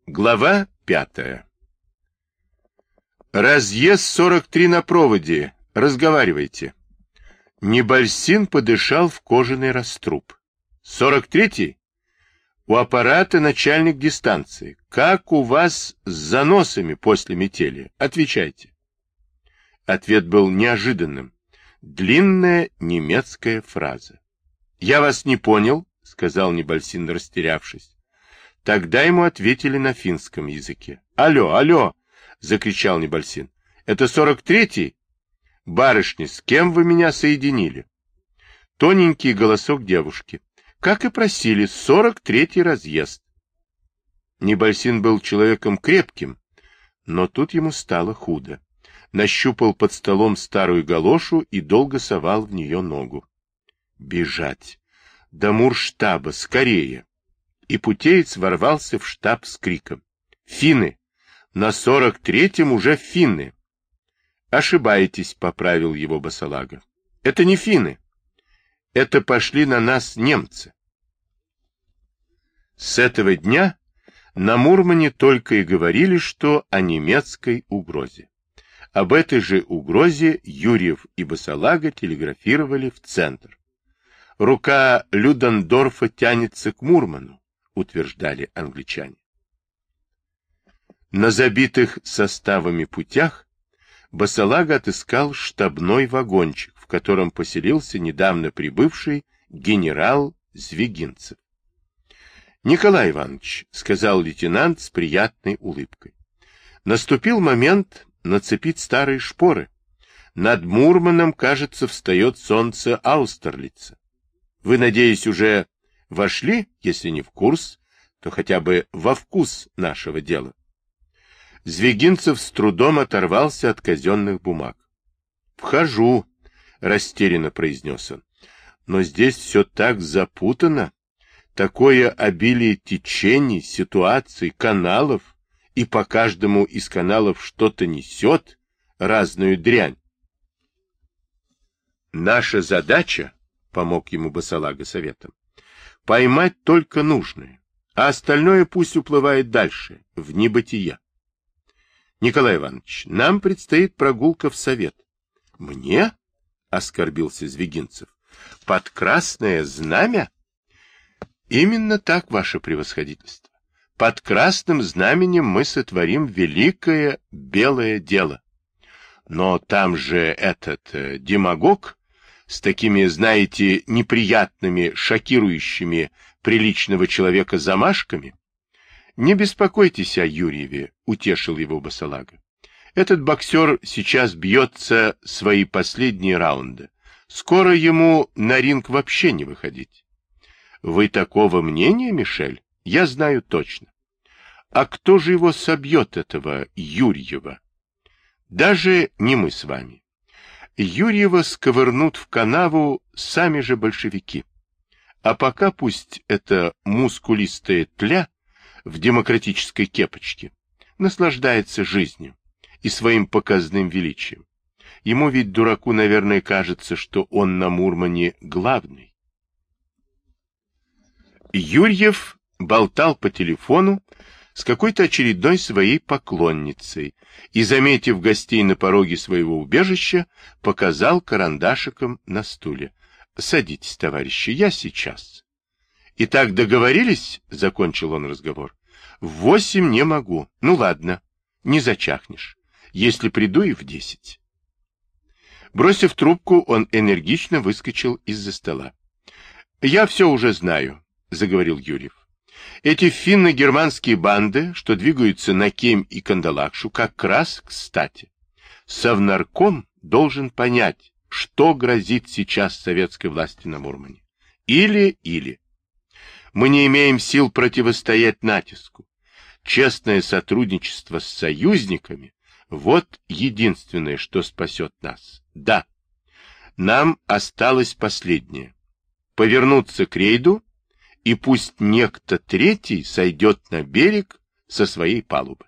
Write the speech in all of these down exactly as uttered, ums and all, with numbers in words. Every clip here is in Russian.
Глава пятая. Разъезд сорок три на проводе. Разговаривайте. Небольсин подышал в кожаный раструб. сорок третий? У аппарата начальник дистанции. Как у вас с заносами после метели? Отвечайте. Ответ был неожиданным. Длинная немецкая фраза. Я вас не понял, сказал Небольсин, растерявшись. Тогда ему ответили на финском языке. «Алло, алло!» — закричал Небольсин. «Это сорок третий? Барышни, с кем вы меня соединили?» Тоненький голосок девушки. Как и просили, сорок третий разъезд. Небольсин был человеком крепким, но тут ему стало худо. Нащупал под столом старую галошу и долго совал в нее ногу. Бежать! До мурштаба, скорее! И путеец ворвался в штаб с криком. «Финны! На сорок третьем уже финны!» «Ошибаетесь», — поправил его Басалага. «Это не финны. Это пошли на нас немцы». С этого дня на Мурмане только и говорили, что о немецкой угрозе. Об этой же угрозе Юрьев и Басалага телеграфировали в центр. «Рука Людендорфа тянется к Мурману», утверждали англичане. На забитых составами путях Басалага отыскал штабной вагончик, в котором поселился недавно прибывший генерал Звягинцев. «Николай Иванович», — сказал лейтенант с приятной улыбкой, — «наступил момент нацепить старые шпоры. Над Мурманом, кажется, встает солнце Аустерлица. Вы, надеюсь, уже вошли, если не в курс, то хотя бы во вкус нашего дела». Звягинцев с трудом оторвался от казенных бумаг. «Вхожу», — растерянно произнес он, — «но здесь все так запутано, такое обилие течений, ситуаций, каналов, и по каждому из каналов что-то несет, разную дрянь». «Наша задача», — помог ему Басалага советом, — «поймать только нужное, а остальное пусть уплывает дальше, в небытие. Николай Иванович, нам предстоит прогулка в совет». «Мне?» — оскорбился Звягинцев. «Под красное знамя?» «Именно так, ваше превосходительство. Под красным знаменем мы сотворим великое белое дело. Но там же этот э, демагог с такими, знаете, неприятными, шокирующими приличного человека замашками». «Не беспокойтесь о Юрьеве», — утешил его Басалага. «Этот боксер сейчас бьется свои последние раунды. Скоро ему на ринг вообще не выходить». «Вы такого мнения, Мишель? Я знаю точно. А кто же его собьет, этого Юрьева?» «Даже не мы с вами. Юрьева сковырнут в канаву сами же большевики. А пока пусть эта мускулистая тля в демократической кепочке наслаждается жизнью и своим показным величием. Ему ведь, дураку, наверное, кажется, что он на Мурмане главный». Юрьев болтал по телефону с какой-то очередной своей поклонницей и, заметив гостей на пороге своего убежища, показал карандашиком на стуле. «Садитесь, товарищи, я сейчас». «Итак, договорились?» — закончил он разговор. «В восемь не могу. Ну ладно, не зачахнешь. Если приду и в десять». Бросив трубку, он энергично выскочил из-за стола. «Я все уже знаю», — заговорил Юрьев. «Эти финно-германские банды, что двигаются на Кем и Кандалакшу, как раз кстати. Совнарком должен понять, что грозит сейчас советской власти на Мурмане. Или-или. Мы не имеем сил противостоять натиску. Честное сотрудничество с союзниками — вот единственное, что спасет нас. Да, нам осталось последнее — повернуться к рейду, и пусть некто третий сойдет на берег со своей палубы».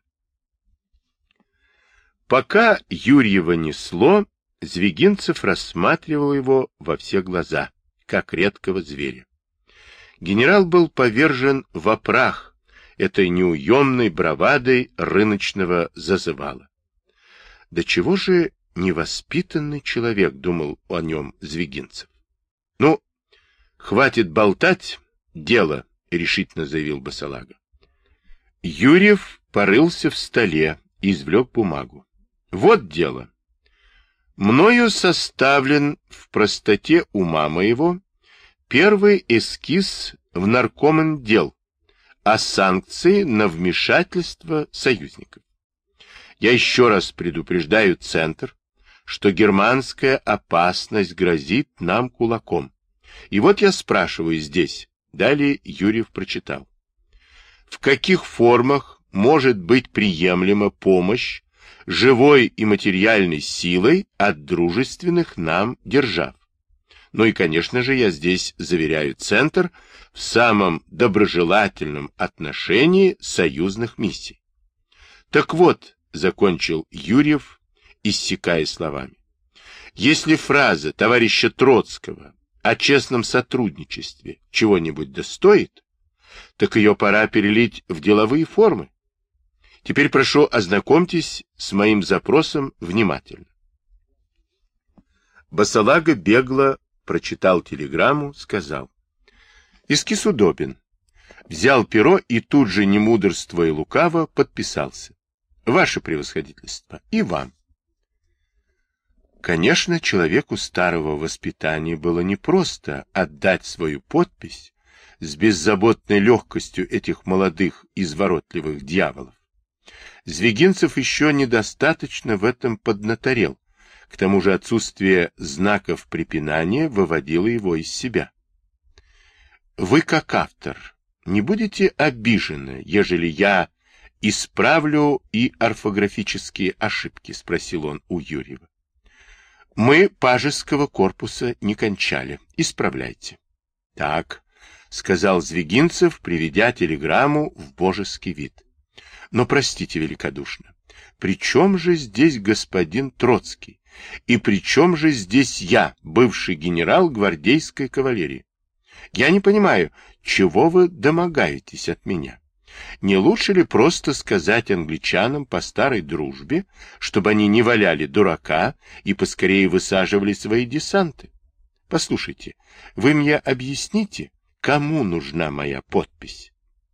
Пока Юрьева несло, Звягинцев рассматривал его во все глаза, как редкого зверя. Генерал был повержен во прах этой неуемной бравадой рыночного зазывала. Да чего же невоспитанный человек, думал о нем Звягинцев. Ну, хватит болтать, дело, решительно заявил Басалага. Юрьев порылся в столе и извлек бумагу. Вот дело. Мною составлен в простоте ума моего первый эскиз в наркомендел о санкции на вмешательство союзников. Я еще раз предупреждаю Центр, что германская опасность грозит нам кулаком. И вот я спрашиваю здесь, далее Юрьев прочитал, в каких формах может быть приемлема помощь живой и материальной силой от дружественных нам держав? Ну и, конечно же, я здесь заверяю Центр в самом доброжелательном отношении союзных миссий. Так вот, закончил Юрьев, иссякая словами, если фраза товарища Троцкого о честном сотрудничестве чего-нибудь достоит, так ее пора перелить в деловые формы. Теперь прошу, ознакомьтесь с моим запросом внимательно. Басалага бегло прочитал телеграмму, сказал: эскиз удобен. Взял перо и тут же, не мудрствуя лукаво, подписался. Ваше превосходительство, и вам. Конечно, человеку старого воспитания было непросто отдать свою подпись с беззаботной легкостью этих молодых изворотливых дьяволов. Звягинцев еще недостаточно в этом поднаторел, к тому же отсутствие знаков препинания выводило его из себя. Вы, как автор, не будете обижены, ежели я исправлю и орфографические ошибки? — спросил он у Юрьева. — Мы пажеского корпуса не кончали. Исправляйте. — Так, — сказал Звягинцев, приведя телеграмму в божеский вид. — Но простите великодушно, при чем же здесь господин Троцкий? И при чем же здесь я, бывший генерал гвардейской кавалерии? Я не понимаю, чего вы домогаетесь от меня? Не лучше ли просто сказать англичанам по старой дружбе, чтобы они не валяли дурака и поскорее высаживали свои десанты? Послушайте, вы мне объясните, кому нужна моя подпись?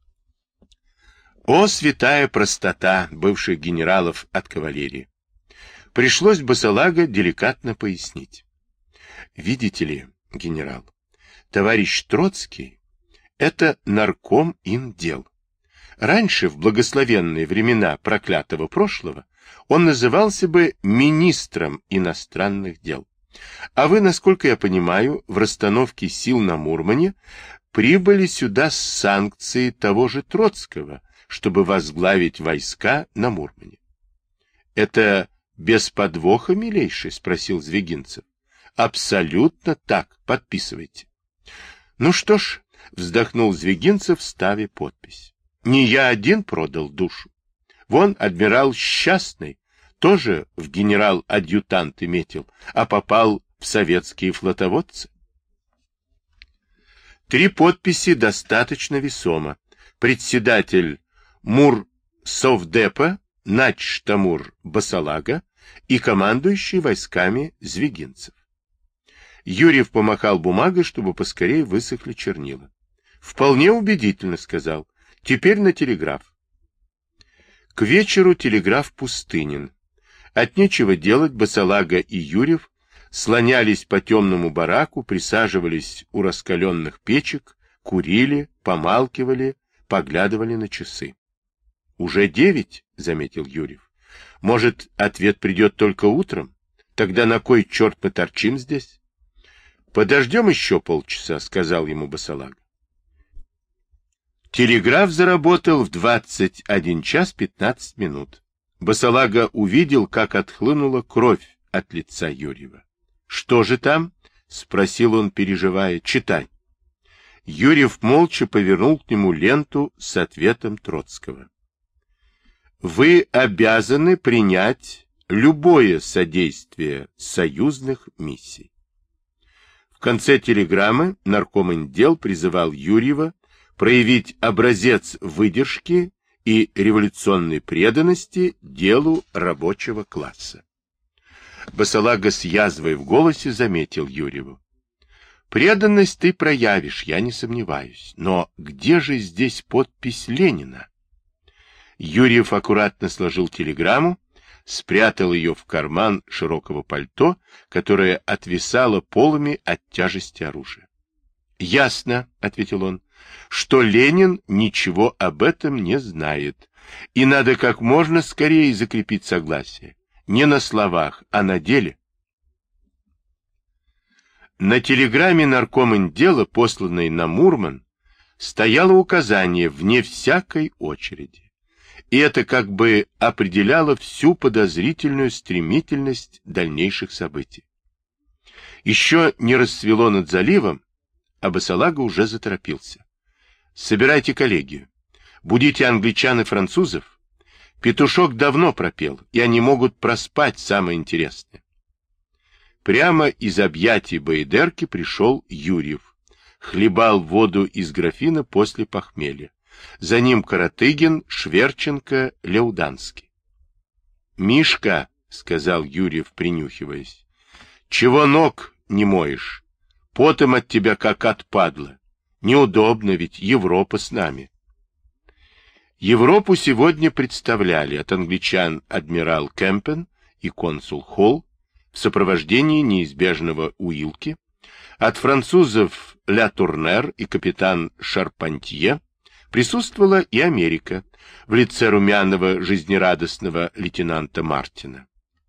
О, святая простота бывших генералов от кавалерии! Пришлось Басалага деликатно пояснить. Видите ли, генерал, товарищ Троцкий — это нарком индел. Раньше, в благословенные времена проклятого прошлого, он назывался бы министром иностранных дел. А вы, насколько я понимаю, в расстановке сил на Мурмане прибыли сюда с санкцией того же Троцкого, чтобы возглавить войска на Мурмане. — Это без подвоха, милейший? — спросил Звягинцев. — Абсолютно так. Подписывайте. — Ну что ж, — вздохнул Звягинцев, ставя подпись. Не я один продал душу. Вон адмирал Счастный тоже в генерал-адъютанты метил, а попал в советские флотоводцы. Три подписи достаточно весомо. Председатель Мурсовдепа, начштамур Басалага и командующий войсками Звягинцев. Юрьев помахал бумагой, чтобы поскорее высохли чернила. Вполне убедительно, сказал. Теперь на телеграф. К вечеру телеграф пустынен. От нечего делать Басалага и Юрьев слонялись по темному бараку, присаживались у раскаленных печек, курили, помалкивали, поглядывали на часы. — Уже девять, — заметил Юрьев. — Может, ответ придет только утром? Тогда на кой черт мы торчим здесь? — Подождем еще полчаса, — сказал ему Басалага. Телеграф заработал в двадцать один час пятнадцать минут. Басалага увидел, как отхлынула кровь от лица Юрьева. — Что же там? — спросил он, переживая. — Читай. Юрьев молча повернул к нему ленту с ответом Троцкого. — Вы обязаны принять любое содействие союзных миссий. В конце телеграммы наркоминдел призывал Юрьева проявить образец выдержки и революционной преданности делу рабочего класса. Басалага с язвой в голосе заметил Юрьеву: преданность ты проявишь, я не сомневаюсь, но где же здесь подпись Ленина? Юрьев аккуратно сложил телеграмму, спрятал ее в карман широкого пальто, которое отвисало полами от тяжести оружия. — Ясно, — ответил он, — что Ленин ничего об этом не знает, и надо как можно скорее закрепить согласие. Не на словах, а на деле. На телеграмме наркоминдела, посланной на Мурман, стояло указание вне всякой очереди. И это как бы определяло всю подозрительную стремительность дальнейших событий. Еще не расцвело над заливом, а Басалага уже заторопился. Собирайте коллегию. Будите англичан и французов. Петушок давно пропел, и они могут проспать самое интересное. Прямо из объятий Баедерки пришел Юрьев. Хлебал воду из графина после похмелья. За ним Каратыгин, Шверченко, Леуданский. — Мишка, — сказал Юрьев, принюхиваясь, — чего ног не моешь? Потом от тебя как от падла. Неудобно, ведь Европа с нами. Европу сегодня представляли от англичан адмирал Кемпен и консул Холл в сопровождении неизбежного Уилки, от французов Ля Турнер и капитан Шарпантье присутствовала и Америка в лице румяного жизнерадостного лейтенанта Мартина.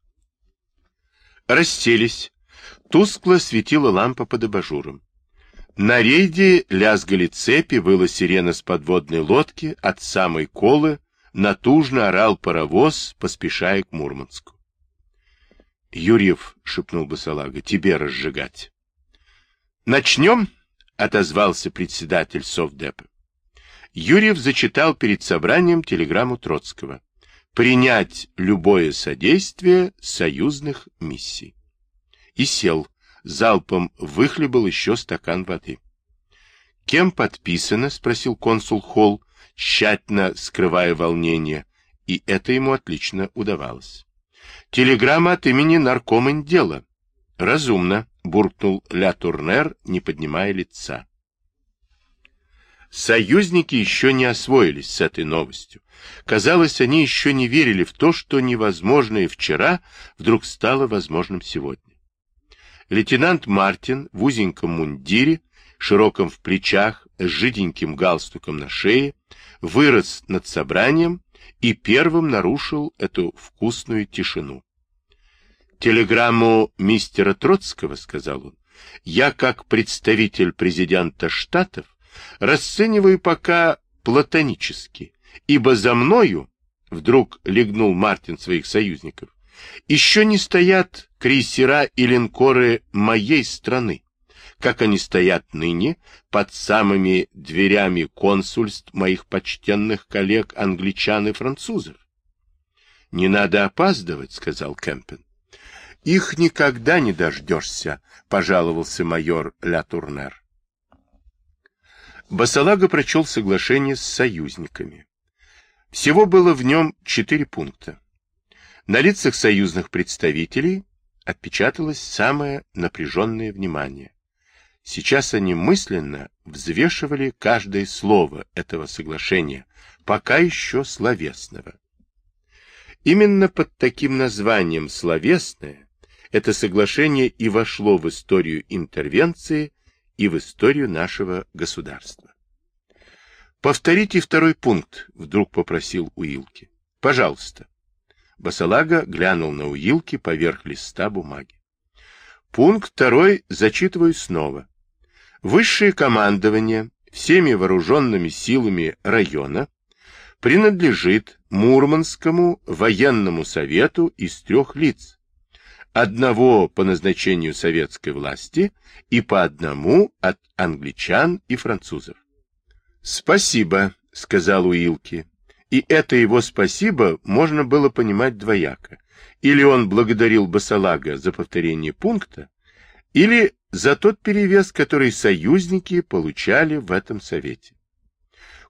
Расселись. Тускло светила лампа под абажуром. На рейде лязгали цепи, выла сирена с подводной лодки, от самой Колы натужно орал паровоз, поспешая к Мурманску. — Юрьев, — шепнул Басалага, — тебе разжигать. — Начнем, — отозвался председатель Совдепа. Юрьев зачитал перед собранием телеграмму Троцкого: принять любое содействие союзных миссий. И сел, залпом выхлебал еще стакан воды. — Кем подписано? — спросил консул Холл, тщательно скрывая волнение, и это ему отлично удавалось. — Телеграмма от имени наркоминдела. — Разумно, — буркнул Ля Турнер, не поднимая лица. Союзники еще не освоились с этой новостью. Казалось, они еще не верили в то, что невозможное вчера вдруг стало возможным сегодня. Лейтенант Мартин в узеньком мундире, широком в плечах, с жиденьким галстуком на шее, вырос над собранием и первым нарушил эту вкусную тишину. «Телеграмму мистера Троцкого, — сказал он, — я, как представитель президента Штатов, расцениваю пока платонически, ибо за мною, — вдруг легнул Мартин своих союзников, — еще не стоят крейсера и линкоры моей страны, как они стоят ныне под самыми дверями консульств моих почтенных коллег англичан и французов. — Не надо опаздывать, — сказал Кемпен. — Их никогда не дождешься, — пожаловался майор Ля Турнер. Басалага прочел соглашение с союзниками. Всего было в нем четыре пункта. На лицах союзных представителей отпечаталось самое напряженное внимание. Сейчас они мысленно взвешивали каждое слово этого соглашения, пока еще словесного. Именно под таким названием «словесное» это соглашение и вошло в историю интервенции и в историю нашего государства. «Повторите второй пункт», — вдруг попросил Уилки. «Пожалуйста». Басалага глянул на Уилки поверх листа бумаги. Пункт второй зачитываю снова. Высшее командование всеми вооруженными силами района принадлежит Мурманскому военному совету из трех лиц. Одного по назначению советской власти и по одному от англичан и французов. «Спасибо», — сказал Уилки. И это его спасибо можно было понимать двояко. Или он благодарил Басалага за повторение пункта, или за тот перевес, который союзники получали в этом совете.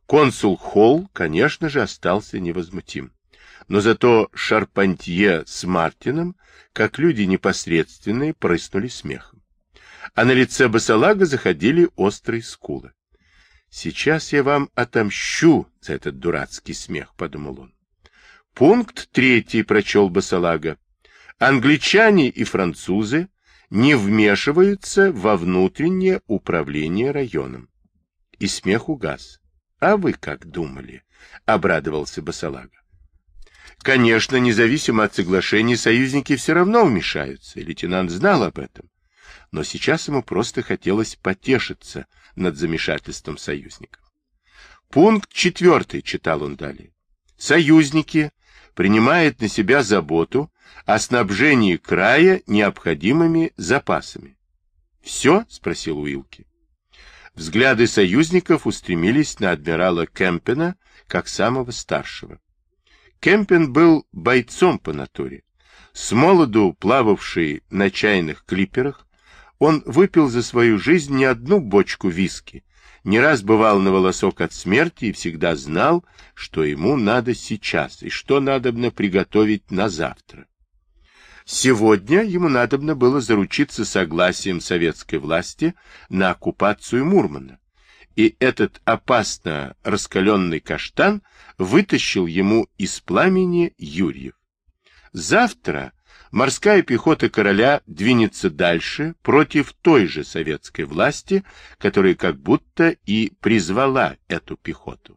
Консул Холл, конечно же, остался невозмутим. Но зато Шарпантье с Мартином, как люди непосредственные, прыснули смехом. А на лице Басалага заходили острые скулы. «Сейчас я вам отомщу за этот дурацкий смех», — подумал он. Пункт третий, прочел Басалага. Англичане и французы не вмешиваются во внутреннее управление районом. И смех угас. А вы как думали? Обрадовался Басалага. Конечно, независимо от соглашений, союзники все равно вмешаются, и лейтенант знал об этом. Но сейчас ему просто хотелось потешиться над замешательством союзников. Пункт четвертый, читал он далее. Союзники принимают на себя заботу о снабжении края необходимыми запасами. «Все?» — спросил Уилки. Взгляды союзников устремились на адмирала Кемпена, как самого старшего. Кемпен был бойцом по натуре. С молоду плававший на чайных клиперах, он выпил за свою жизнь не одну бочку виски, не раз бывал на волосок от смерти и всегда знал, что ему надо сейчас и что надобно приготовить на завтра. Сегодня ему надобно было заручиться согласием советской власти на оккупацию Мурмана, и этот опасно раскаленный каштан вытащил ему из пламени Юрьев. Завтра морская пехота короля двинется дальше против той же советской власти, которая как будто и призвала эту пехоту.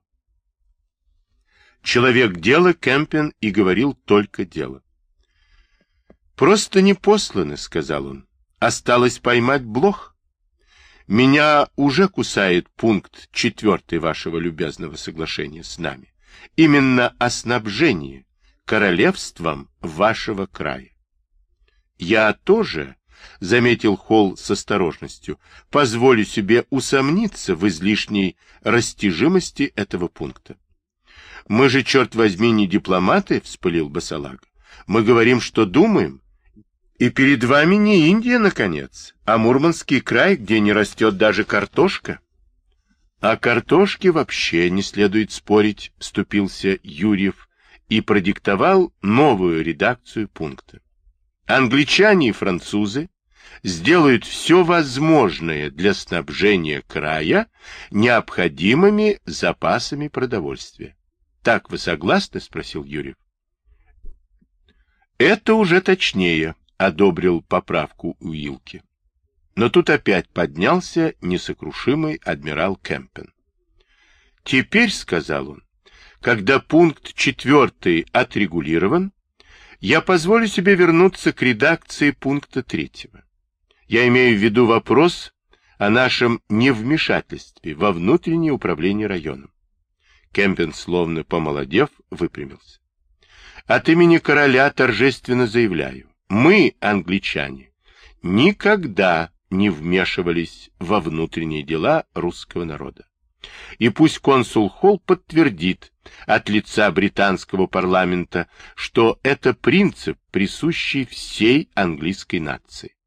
Человек дела Кемпен и говорил только дело. «Просто не посланы», — сказал он. «Осталось поймать блох. Меня уже кусает пункт четвертый вашего любезного соглашения с нами. Именно о снабжении королевством вашего края. Я тоже, — заметил Холл с осторожностью, — позволю себе усомниться в излишней растяжимости этого пункта. Мы же, черт возьми, не дипломаты, — вспылил Басалага. Мы говорим, что думаем. И перед вами не Индия, наконец, а Мурманский край, где не растет даже картошка. О картошке вообще не следует спорить, — вступился Юрьев и продиктовал новую редакцию пункта. Англичане и французы сделают все возможное для снабжения края необходимыми запасами продовольствия. Так вы согласны? — спросил Юрьев. Это уже точнее, — одобрил поправку Уилки. Но тут опять поднялся несокрушимый адмирал Кемпен. Теперь, — сказал он, — когда пункт четвертый отрегулирован, я позволю себе вернуться к редакции пункта третьего. Я имею в виду вопрос о нашем невмешательстве во внутреннее управление районом. Кемпен, словно помолодев, выпрямился. От имени короля торжественно заявляю, мы, англичане, никогда не вмешивались во внутренние дела русского народа. И пусть консул Холл подтвердит от лица британского парламента, что это принцип, присущий всей английской нации.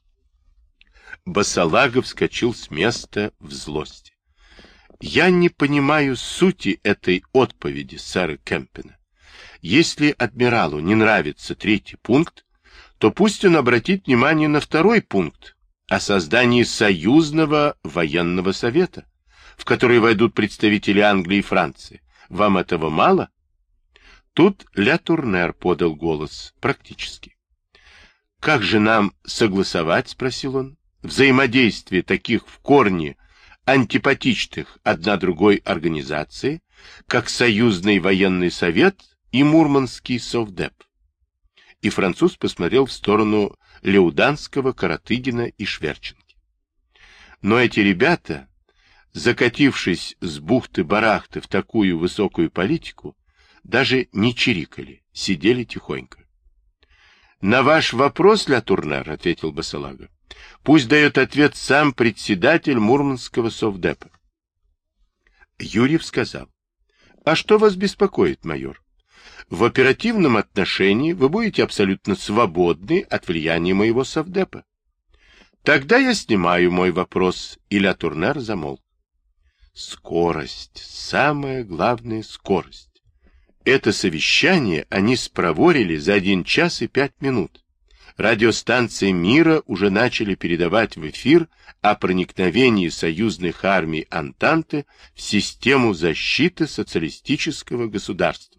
Басалага вскочил с места в злости. Я не понимаю сути этой отповеди сэра Кемпена. Если адмиралу не нравится третий пункт, то пусть он обратит внимание на второй пункт о создании союзного военного совета, в который войдут представители Англии и Франции. Вам этого мало? Тут Ля Турнер подал голос, практически. Как же нам согласовать, спросил он, взаимодействие таких в корне антипатичных одна другой организации, как Союзный военный совет и Мурманский совдеп? И француз посмотрел в сторону Леуданского, Каратыгина и Шверченки. Но эти ребята, закатившись с бухты-барахты в такую высокую политику, даже не чирикали, сидели тихонько. — На ваш вопрос, Ля Турнер, — ответил Басалага, — пусть дает ответ сам председатель Мурманского совдепа. Юрьев сказал: — А что вас беспокоит, майор? В оперативном отношении вы будете абсолютно свободны от влияния моего совдепа. Тогда я снимаю мой вопрос, и Ля Турнер замолк. Скорость, самая главная скорость. Это совещание они спроворили за один час и пять минут. Радиостанции мира уже начали передавать в эфир о проникновении союзных армий Антанты в систему защиты социалистического государства.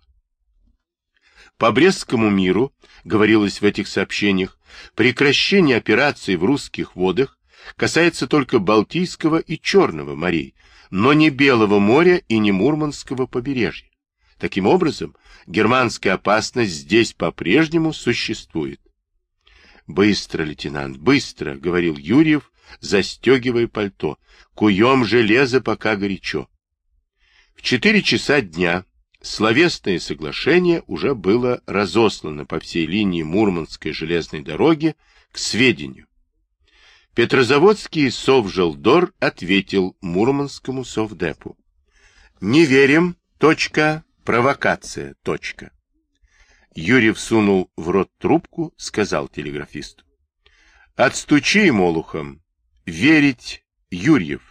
По Брестскому миру, говорилось в этих сообщениях, прекращение операций в русских водах касается только Балтийского и Черного морей, но не Белого моря и не Мурманского побережья. Таким образом, германская опасность здесь по-прежнему существует. «Быстро, лейтенант, быстро!» — говорил Юрьев, застегивая пальто. «Куем железо, пока горячо». В четыре часа дня словесное соглашение уже было разослано по всей линии Мурманской железной дороги к сведению. Петрозаводский Совжелдор ответил Мурманскому Совдепу: «Не верим. Точка. Провокация. Точка». Юрьев сунул в рот трубку, сказал телеграфисту: «Отстучи, молухом. Верить, Юрьев».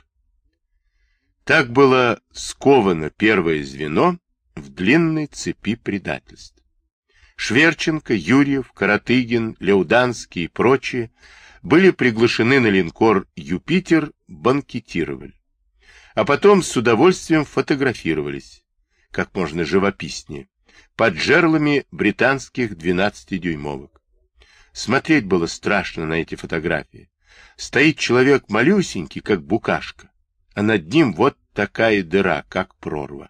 Так было сковано первое звено в длинной цепи предательств. Шверченко, Юрьев, Каратыгин, Леуданский и прочие были приглашены на линкор «Юпитер», банкетировали. А потом с удовольствием фотографировались, как можно живописнее, под жерлами британских двенадцатидюймовок. Смотреть было страшно на эти фотографии. Стоит человек малюсенький, как букашка, а над ним вот такая дыра, как прорва.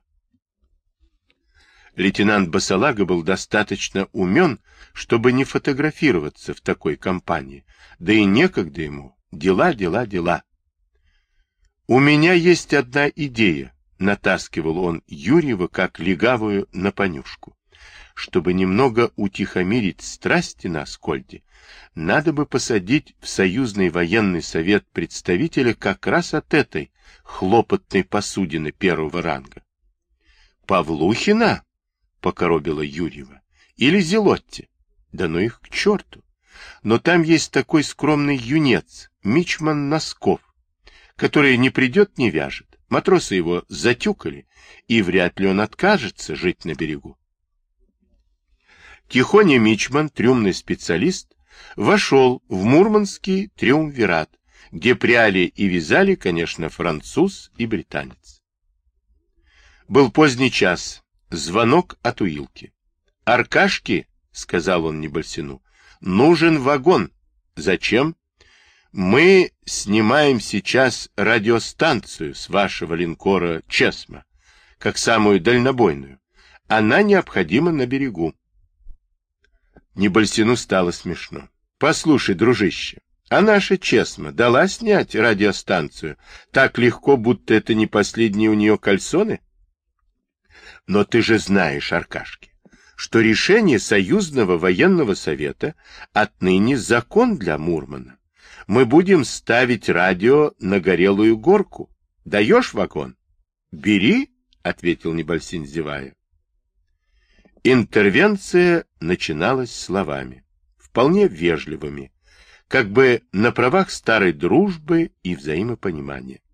Лейтенант Басалага был достаточно умен, чтобы не фотографироваться в такой компании, да и некогда ему. Дела, дела, дела. «У меня есть одна идея», — натаскивал он Юрьева как легавую на понюшку. «Чтобы немного утихомирить страсти на Аскольде, надо бы посадить в Союзный военный совет представителя как раз от этой хлопотной посудины первого ранга». «Павлухина?» — покоробила Юрьева. «Или Зелотти? Да ну их к черту! Но там есть такой скромный юнец, мичман Носков, который не придет, не вяжет. Матросы его затюкали, и вряд ли он откажется жить на берегу». Тихоня мичман, трюмный специалист, вошел в мурманский триумвират, где пряли и вязали, конечно, француз и британец. Был поздний час, звонок от Уилки. «Аркашки», — сказал он Небольсину, — «нужен вагон». «Зачем?» «Мы снимаем сейчас радиостанцию с вашего линкора «Чесма», как самую дальнобойную. Она необходима на берегу». Небольсину стало смешно. «Послушай, дружище, а наша Чесма дала снять радиостанцию так легко, будто это не последние у нее кальсоны?» «Но ты же знаешь, Аркашки, что решение Союзного военного совета отныне закон для Мурмана. Мы будем ставить радио на горелую горку. Даешь вагон?» «Бери», — ответил Небольсин, зевая. Интервенция начиналась словами, вполне вежливыми, как бы на правах старой дружбы и взаимопонимания.